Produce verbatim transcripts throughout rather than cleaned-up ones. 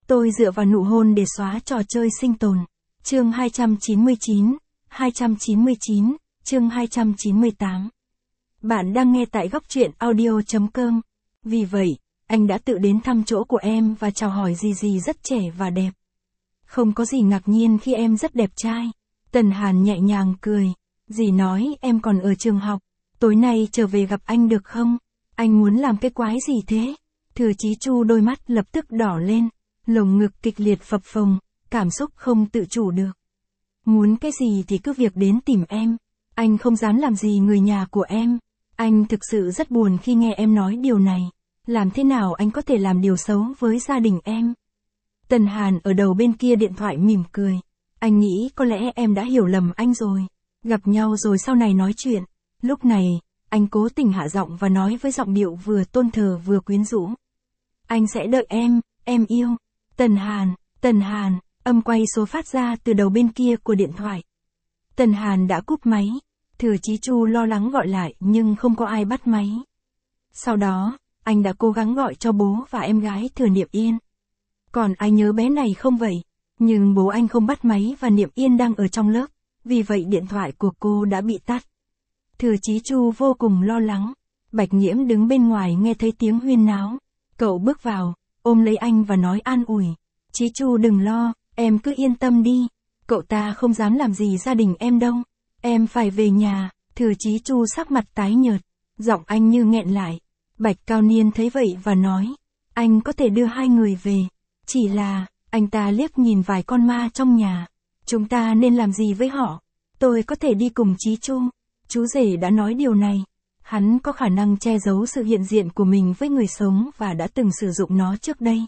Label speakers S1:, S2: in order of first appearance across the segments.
S1: Tôi dựa vào nụ hôn để xóa trò chơi sinh tồn. Chương hai trăm chín mươi chín, hai trăm chín mươi chín, chương hai trăm chín mươi tám. Bạn đang nghe tại góc truyện audio chấm com. Vì vậy, anh đã tự đến thăm chỗ của em và chào hỏi dì dì rất trẻ và đẹp. Không có gì ngạc nhiên khi em rất đẹp trai. Tần Hàn nhẹ nhàng cười. Dì nói em còn ở trường học. Tối nay trở về gặp anh được không? Anh muốn làm cái quái gì thế? Thừa Chí Chu đôi mắt lập tức đỏ lên. Lồng ngực kịch liệt phập phồng, cảm xúc không tự chủ được. Muốn cái gì thì cứ việc đến tìm em. Anh không dám làm gì người nhà của em. Anh thực sự rất buồn khi nghe em nói điều này. Làm thế nào anh có thể làm điều xấu với gia đình em? Tần Hàn ở đầu bên kia điện thoại mỉm cười. Anh nghĩ có lẽ em đã hiểu lầm anh rồi. Gặp nhau rồi sau này nói chuyện. Lúc này, anh cố tình hạ giọng và nói với giọng điệu vừa tôn thờ vừa quyến rũ. Anh sẽ đợi em, em yêu. Tần Hàn, Tần Hàn, âm quay số phát ra từ đầu bên kia của điện thoại. Tần Hàn đã cúp máy. Thừa Chí Chu lo lắng gọi lại nhưng không có ai bắt máy. Sau đó, anh đã cố gắng gọi cho bố và em gái Thừa Niệm Yên. Còn ai nhớ bé này không vậy? Nhưng bố anh không bắt máy và Niệm Yên đang ở trong lớp, vì vậy điện thoại của cô đã bị tắt. Thừa Chí Chu vô cùng lo lắng. Bạch Nhiễm đứng bên ngoài nghe thấy tiếng huyên náo. Cậu bước vào, ôm lấy anh và nói an ủi. Chí Chu đừng lo, em cứ yên tâm đi. Cậu ta không dám làm gì gia đình em đâu. Em phải về nhà. Thừa Chí Chu sắc mặt tái nhợt. Giọng anh như nghẹn lại. Bạch Cao Niên thấy vậy và nói. Anh có thể đưa hai người về. Chỉ là, anh ta liếc nhìn vài con ma trong nhà. Chúng ta nên làm gì với họ? Tôi có thể đi cùng Chí Chu. Chú rể đã nói điều này. Hắn có khả năng che giấu sự hiện diện của mình với người sống và đã từng sử dụng nó trước đây.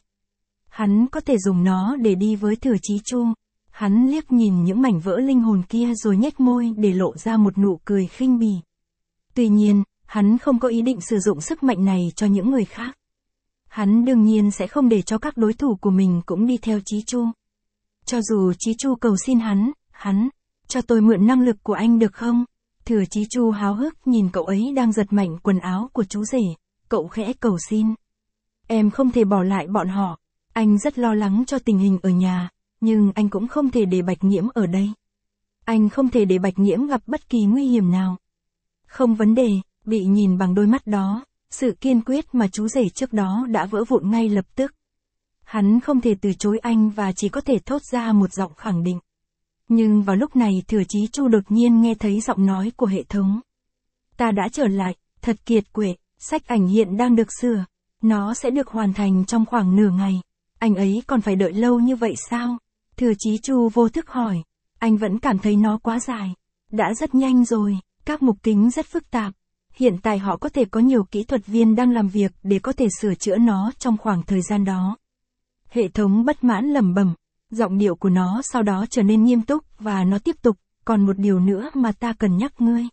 S1: Hắn có thể dùng nó để đi với Thừa Chí Chu. Hắn liếc nhìn những mảnh vỡ linh hồn kia rồi nhếch môi để lộ ra một nụ cười khinh bỉ. Tuy nhiên, hắn không có ý định sử dụng sức mạnh này cho những người khác. Hắn đương nhiên sẽ không để cho các đối thủ của mình cũng đi theo Chí Chu. Cho dù Chí Chu cầu xin hắn, hắn, cho tôi mượn năng lực của anh được không? Thừa Chí Chu háo hức nhìn cậu ấy đang giật mạnh quần áo của chú rể, cậu khẽ cầu xin. Em không thể bỏ lại bọn họ, anh rất lo lắng cho tình hình ở nhà, nhưng anh cũng không thể để Bạch Nhiễm ở đây. Anh không thể để Bạch Nhiễm gặp bất kỳ nguy hiểm nào. Không vấn đề, bị nhìn bằng đôi mắt đó, sự kiên quyết mà chú rể trước đó đã vỡ vụn ngay lập tức. Hắn không thể từ chối anh và chỉ có thể thốt ra một giọng khẳng định. Nhưng vào lúc này Thừa Chí Chu đột nhiên nghe thấy giọng nói của hệ thống. Ta đã trở lại, thật kiệt quệ, sách ảnh hiện đang được sửa. Nó sẽ được hoàn thành trong khoảng nửa ngày. Anh ấy còn phải đợi lâu như vậy sao? Thừa Chí Chu vô thức hỏi. Anh vẫn cảm thấy nó quá dài. Đã rất nhanh rồi, các mục kính rất phức tạp. Hiện tại họ có thể có nhiều kỹ thuật viên đang làm việc để có thể sửa chữa nó trong khoảng thời gian đó. Hệ thống bất mãn lẩm bẩm. Giọng điệu của nó sau đó trở nên nghiêm túc và nó tiếp tục, còn một điều nữa mà ta cần nhắc ngươi.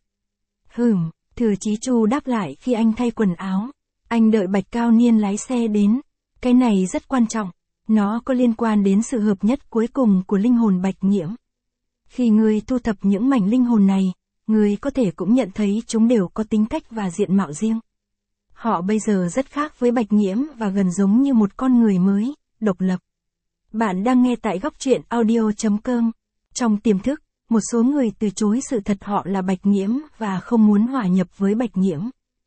S1: Hừm, Thừa Chí Chu đáp lại khi anh thay quần áo. Anh đợi Bạch Cao Niên lái xe đến. Cái này rất quan trọng. Nó có liên quan đến sự hợp nhất cuối cùng của linh hồn Bạch Nhiễm. Khi ngươi thu thập những mảnh linh hồn này, ngươi có thể cũng nhận thấy chúng đều có tính cách và diện mạo riêng. Họ bây giờ rất khác với Bạch Nhiễm và gần giống như một con người mới, độc lập. Bạn đang nghe tại góc truyện audio chấm com. Trong tiềm thức, một số người từ chối sự thật họ là Bạch Nhiễm và không muốn hòa nhập với Bạch Nhiễm.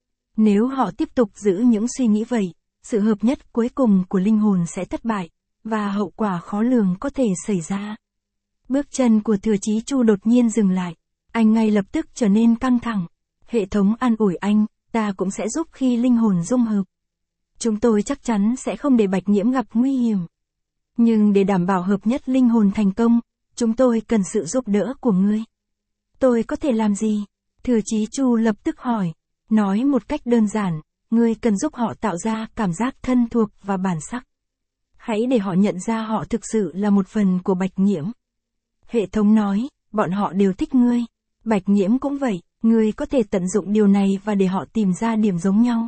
S1: Nếu họ tiếp tục giữ những suy nghĩ vậy, sự hợp nhất cuối cùng của linh hồn sẽ thất bại, và hậu quả khó lường có thể xảy ra. Bước chân của Thừa Chí Chu đột nhiên dừng lại. Anh ngay lập tức trở nên căng thẳng. Hệ thống an ủi anh, ta cũng sẽ giúp khi linh hồn dung hợp. Chúng tôi chắc chắn sẽ không để Bạch Nhiễm gặp nguy hiểm. Nhưng để đảm bảo hợp nhất linh hồn thành công, chúng tôi cần sự giúp đỡ của ngươi. Tôi có thể làm gì? Thừa Chí Chu lập tức hỏi. Nói một cách đơn giản, ngươi cần giúp họ tạo ra cảm giác thân thuộc và bản sắc. Hãy để họ nhận ra họ thực sự là một phần của Bạch Nhiễm. Hệ thống nói, bọn họ đều thích ngươi. Bạch Nhiễm cũng vậy, ngươi có thể tận dụng điều này và để họ tìm ra điểm giống nhau.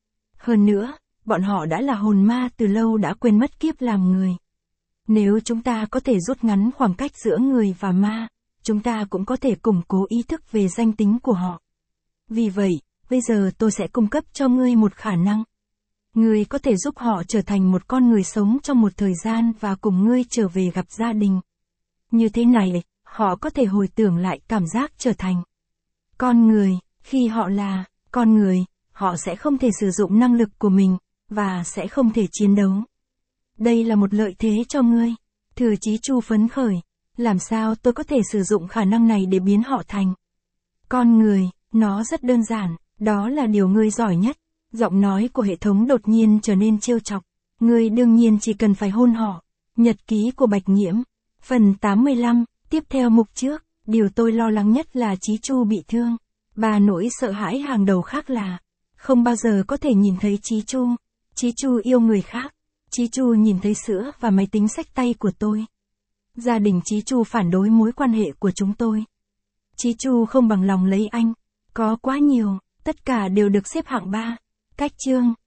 S1: Hơn nữa, bọn họ đã là hồn ma từ lâu đã quên mất kiếp làm người. Nếu chúng ta có thể rút ngắn khoảng cách giữa người và ma, chúng ta cũng có thể củng cố ý thức về danh tính của họ. Vì vậy, bây giờ tôi sẽ cung cấp cho ngươi một khả năng. Ngươi có thể giúp họ trở thành một con người sống trong một thời gian và cùng ngươi trở về gặp gia đình. Như thế này, họ có thể hồi tưởng lại cảm giác trở thành con người. Khi họ là con người, họ sẽ không thể sử dụng năng lực của mình, và sẽ không thể chiến đấu. Đây là một lợi thế cho ngươi. Thừa Chí Chu phấn khởi. Làm sao tôi có thể sử dụng khả năng này để biến họ thành con người? Nó rất đơn giản, đó là điều ngươi giỏi nhất. Giọng nói của hệ thống đột nhiên trở nên trêu chọc. Ngươi đương nhiên chỉ cần phải hôn họ. Nhật ký của Bạch Nghiễm. Phần tám mươi lăm, tiếp theo mục trước. Điều tôi lo lắng nhất là Chí Chu bị thương. Ba nỗi sợ hãi hàng đầu khác là không bao giờ có thể nhìn thấy Chí Chu. Chí Chu yêu người khác. Chí Chu nhìn thấy sữa và máy tính xách tay của tôi. Gia đình Chí Chu phản đối mối quan hệ của chúng tôi. Chí Chu không bằng lòng lấy anh. Có quá nhiều, tất cả đều được xếp hạng ba. Cách chương